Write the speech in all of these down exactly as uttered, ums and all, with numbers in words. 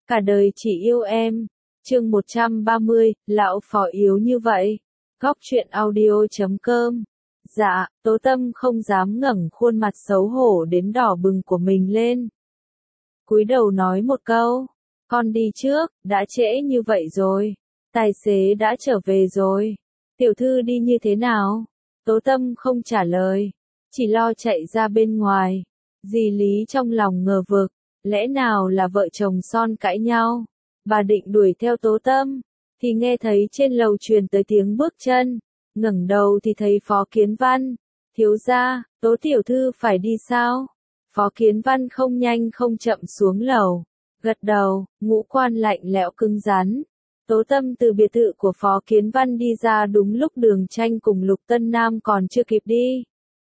Cả đời chỉ yêu em. Chương một trăm ba mươi, lão phó yếu như vậy. Góc truyện audio chấm com. Dạ, Tố Tâm không dám ngẩng khuôn mặt xấu hổ đến đỏ bừng của mình lên. Cúi đầu nói một câu, con đi trước, đã trễ như vậy rồi. Tài xế đã trở về rồi. Tiểu thư đi như thế nào? Tố Tâm không trả lời, chỉ lo chạy ra bên ngoài. Dì Lý trong lòng ngờ vực, lẽ nào là vợ chồng son cãi nhau? Bà định đuổi theo Tố Tâm, thì nghe thấy trên lầu truyền tới tiếng bước chân. Ngẩng đầu thì thấy Phó Kiến Văn. Thiếu gia, Tố tiểu thư phải đi sao? Phó Kiến Văn không nhanh không chậm xuống lầu, gật đầu, ngũ quan lạnh lẽo cứng rắn. Tố Tâm từ biệt thự của Phó Kiến Văn đi ra đúng lúc Đường Tranh cùng Lục Tân Nam còn chưa kịp đi.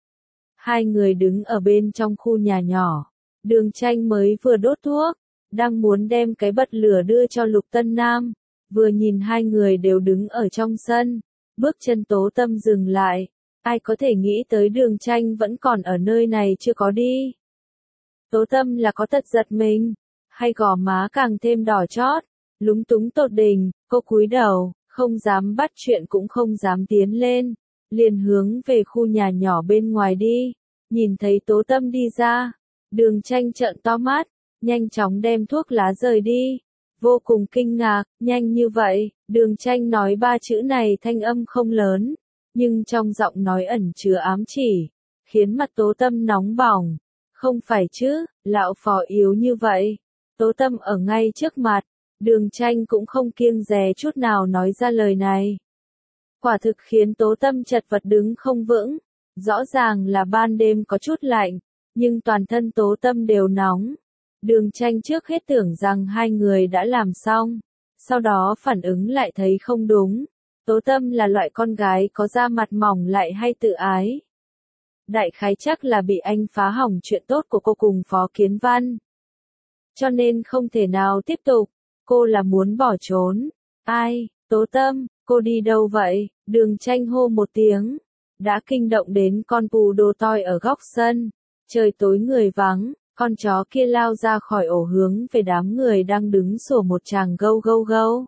Hai người đứng ở bên trong khu nhà nhỏ. Đường Tranh mới vừa đốt thuốc, đang muốn đem cái bật lửa đưa cho Lục Tân Nam. Vừa nhìn hai người đều đứng ở trong sân, bước chân Tố Tâm dừng lại. Ai có thể nghĩ tới Đường Tranh vẫn còn ở nơi này chưa có đi. Tố Tâm là có tật giật mình, hay gò má càng thêm đỏ chót, lúng túng tột đỉnh, cô cúi đầu, không dám bắt chuyện cũng không dám tiến lên, liền hướng về khu nhà nhỏ bên ngoài đi. Nhìn thấy Tố Tâm đi ra, Đường Tranh trợn to mắt, nhanh chóng đem thuốc lá rời đi, vô cùng kinh ngạc. Nhanh như vậy? Đường Tranh nói ba chữ này thanh âm không lớn, nhưng trong giọng nói ẩn chứa ám chỉ, khiến mặt Tố Tâm nóng bỏng. Không phải chứ, lão phó yếu như vậy. Tố Tâm ở ngay trước mặt, Đường Tranh cũng không kiêng dè chút nào nói ra lời này. Quả thực khiến Tố Tâm chật vật đứng không vững. Rõ ràng là ban đêm có chút lạnh, nhưng toàn thân Tố Tâm đều nóng. Đường Tranh trước hết tưởng rằng hai người đã làm xong, sau đó phản ứng lại thấy không đúng. Tố Tâm là loại con gái có da mặt mỏng lại hay tự ái. Đại khái chắc là bị anh phá hỏng chuyện tốt của cô cùng Phó Kiến Văn, cho nên không thể nào tiếp tục. Cô là muốn bỏ trốn. Ai? Tố Tâm, cô đi đâu vậy? Đường Tranh hô một tiếng, đã kinh động đến con pù đồ toi ở góc sân. Trời tối người vắng, con chó kia lao ra khỏi ổ hướng về đám người đang đứng sủa một tràng gâu gâu gâu.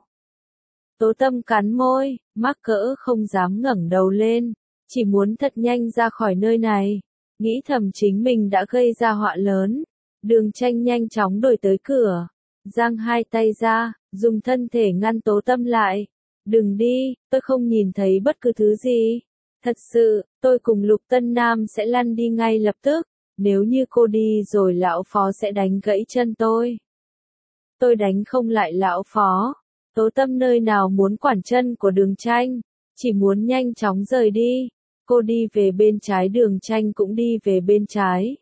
Tố Tâm cắn môi, mắc cỡ không dám ngẩng đầu lên, chỉ muốn thật nhanh ra khỏi nơi này, nghĩ thầm chính mình đã gây ra họa lớn. Đường Tranh nhanh chóng đổi tới cửa, giang hai tay ra, dùng thân thể ngăn Tố Tâm lại. Đừng đi, tôi không nhìn thấy bất cứ thứ gì. Thật sự, tôi cùng Lục Tân Nam sẽ lăn đi ngay lập tức. Nếu như cô đi rồi lão phó sẽ đánh gãy chân tôi. Tôi đánh không lại lão phó. Tố Tâm nơi nào muốn quản chân của Đường Tranh, chỉ muốn nhanh chóng rời đi. Cô đi về bên trái, Đường Tranh cũng đi về bên trái.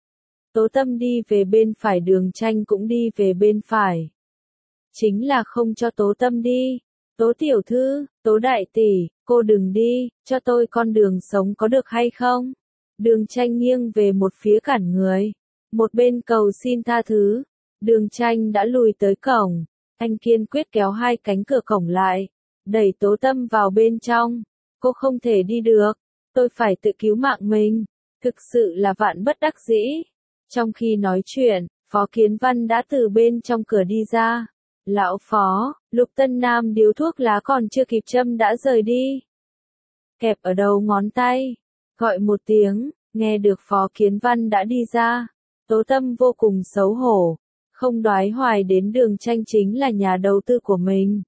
Tố Tâm đi về bên phải, Đường Tranh cũng đi về bên phải. Chính là không cho Tố Tâm đi. Tố tiểu thư, Tố đại tỷ, cô đừng đi, cho tôi con đường sống có được hay không? Đường Tranh nghiêng về một phía cản người, một bên cầu xin tha thứ. Đường Tranh đã lùi tới cổng, anh kiên quyết kéo hai cánh cửa cổng lại, đẩy Tố Tâm vào bên trong. Cô không thể đi được, tôi phải tự cứu mạng mình, thực sự là vạn bất đắc dĩ. Trong khi nói chuyện, Phó Kiến Văn đã từ bên trong cửa đi ra. Lão phó, Lục Tân Nam điếu thuốc lá còn chưa kịp châm đã rời đi. Kẹp ở đầu ngón tay, gọi một tiếng, nghe được Phó Kiến Văn đã đi ra. Tố Tâm vô cùng xấu hổ, không đoái hoài đến Đường Tranh chính là nhà đầu tư của mình.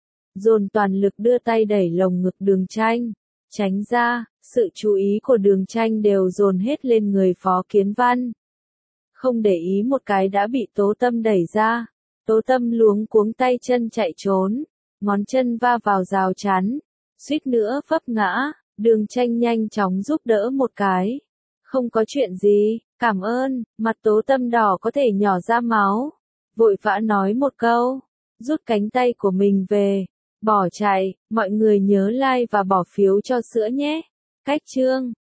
Dồn toàn lực đưa tay đẩy lồng ngực Đường Tranh, tránh ra, sự chú ý của Đường Tranh đều dồn hết lên người Phó Kiến Văn. Không để ý một cái đã bị Tố Tâm đẩy ra. Tố Tâm luống cuống tay chân chạy trốn, ngón chân va vào rào chắn, suýt nữa vấp ngã. Đường Tranh nhanh chóng giúp đỡ một cái. Không có chuyện gì, cảm ơn. Mặt Tố Tâm đỏ có thể nhỏ ra máu, vội vã nói một câu, rút cánh tay của mình về, bỏ chạy. Mọi người nhớ like và bỏ phiếu cho sữa nhé. Cách chương